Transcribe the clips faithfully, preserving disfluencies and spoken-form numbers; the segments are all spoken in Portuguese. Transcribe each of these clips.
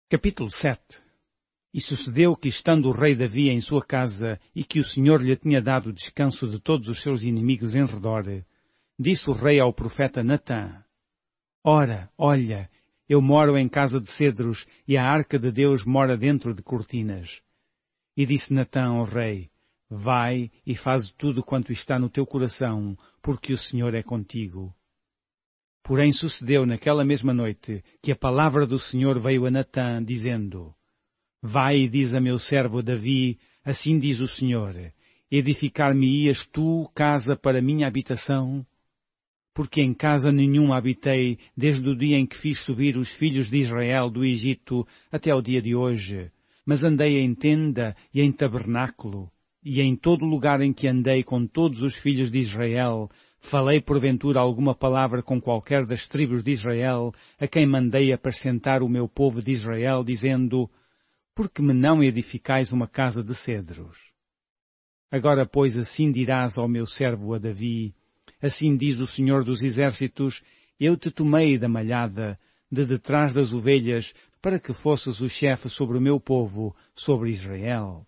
Capítulo sete. E sucedeu que, estando o rei Davi em sua casa, e que o Senhor lhe tinha dado descanso de todos os seus inimigos em redor, disse o rei ao profeta Natã: Ora, olha, eu moro em casa de cedros, e a arca de Deus mora dentro de cortinas. E disse Natã ao rei: Vai e faz tudo quanto está no teu coração, porque o Senhor é contigo. Porém sucedeu naquela mesma noite que a palavra do Senhor veio a Natã, dizendo: Vai e diz a meu servo Davi, assim diz o Senhor: Edificar-me-ias tu casa para minha habitação? Porque em casa nenhuma habitei, desde o dia em que fiz subir os filhos de Israel do Egito até ao dia de hoje, mas andei em tenda e em tabernáculo, e em todo lugar em que andei com todos os filhos de Israel, falei porventura alguma palavra com qualquer das tribos de Israel, a quem mandei apacentar o meu povo de Israel, dizendo: Por que me não edificais uma casa de cedros? Agora, pois, assim dirás ao meu servo a Davi: Assim diz o Senhor dos Exércitos: Eu te tomei da malhada, de detrás das ovelhas, para que fosses o chefe sobre o meu povo, sobre Israel.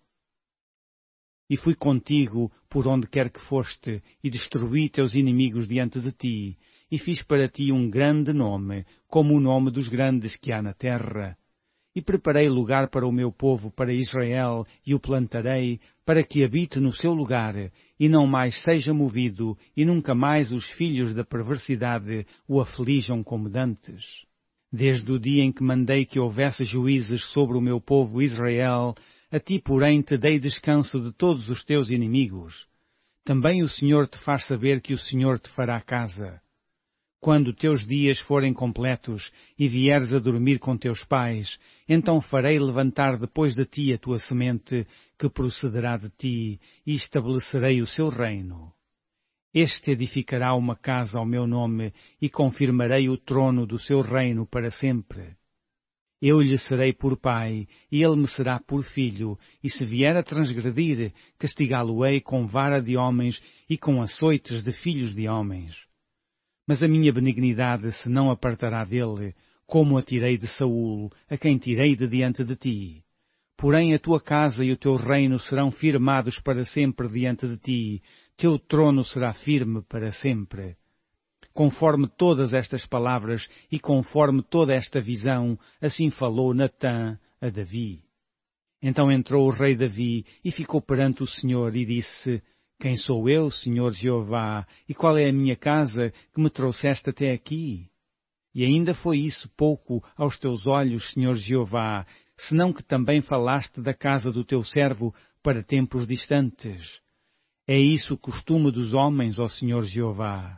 E fui contigo por onde quer que foste, e destruí teus inimigos diante de ti, e fiz para ti um grande nome, como o nome dos grandes que há na terra. E preparei lugar para o meu povo, para Israel, e o plantarei, para que habite no seu lugar, e não mais seja movido, e nunca mais os filhos da perversidade o aflijam como dantes. Desde o dia em que mandei que houvesse juízes sobre o meu povo Israel, a ti, porém, te dei descanso de todos os teus inimigos. Também o Senhor te faz saber que o Senhor te fará casa. Quando teus dias forem completos e vieres a dormir com teus pais, então farei levantar depois de ti a tua semente, que procederá de ti, e estabelecerei o seu reino. Este edificará uma casa ao meu nome, e confirmarei o trono do seu reino para sempre. Eu lhe serei por pai, e ele me será por filho, e se vier a transgredir, castigá-lo-ei com vara de homens e com açoites de filhos de homens. Mas a minha benignidade se não apartará dele, como a tirei de Saul, a quem tirei de diante de ti. Porém a tua casa e o teu reino serão firmados para sempre diante de ti, teu trono será firme para sempre. Conforme todas estas palavras e conforme toda esta visão, assim falou Natã a Davi. Então entrou o rei Davi e ficou perante o Senhor e disse: Quem sou eu, Senhor Jeová, e qual é a minha casa que me trouxeste até aqui? E ainda foi isso pouco aos teus olhos, Senhor Jeová, senão que também falaste da casa do teu servo para tempos distantes. É isso o costume dos homens, ó Senhor Jeová.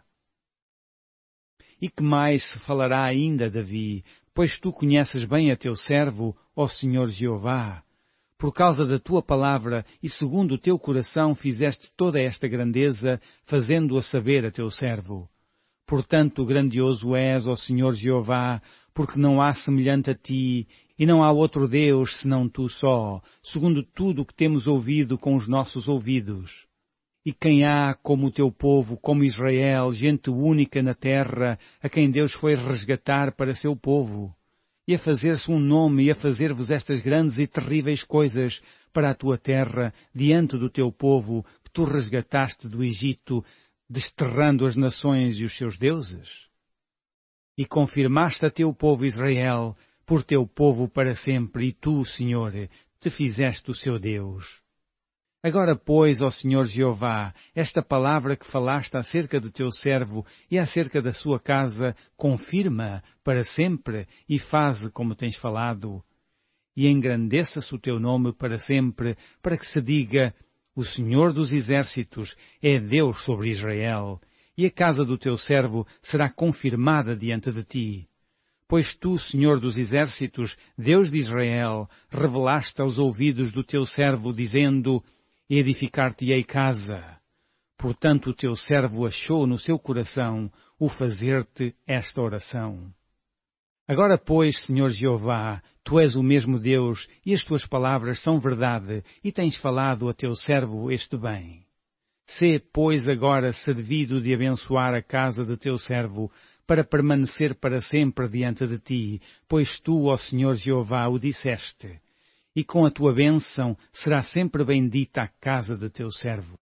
E que mais se falará ainda, Davi, pois tu conheces bem a teu servo, ó Senhor Jeová? Por causa da tua palavra e segundo o teu coração fizeste toda esta grandeza, fazendo-a saber a teu servo. Portanto, grandioso és, ó Senhor Jeová, porque não há semelhante a ti, e não há outro Deus senão tu só, segundo tudo o que temos ouvido com os nossos ouvidos. E quem há como o teu povo, como Israel, gente única na terra, a quem Deus foi resgatar para seu povo, e a fazer-se um nome e a fazer-vos estas grandes e terríveis coisas para a tua terra, diante do teu povo, que tu resgataste do Egito, desterrando as nações e os seus deuses? E confirmaste a teu povo Israel, por teu povo para sempre, e tu, Senhor, te fizeste o seu Deus. Agora, pois, ó Senhor Jeová, esta palavra que falaste acerca de teu servo e acerca da sua casa, confirma para sempre e faze como tens falado. E engrandeça-se o teu nome para sempre, para que se diga: O Senhor dos Exércitos é Deus sobre Israel, e a casa do teu servo será confirmada diante de ti. Pois tu, Senhor dos Exércitos, Deus de Israel, revelaste aos ouvidos do teu servo, dizendo: Edificar-te-ei casa. Portanto, o teu servo achou no seu coração o fazer-te esta oração. Agora, pois, Senhor Jeová, tu és o mesmo Deus, e as tuas palavras são verdade, e tens falado a teu servo este bem. Sê, pois, agora servido de abençoar a casa de teu servo, para permanecer para sempre diante de ti, pois tu, ó Senhor Jeová, o disseste. E com a tua bênção será sempre bendita a casa de teu servo.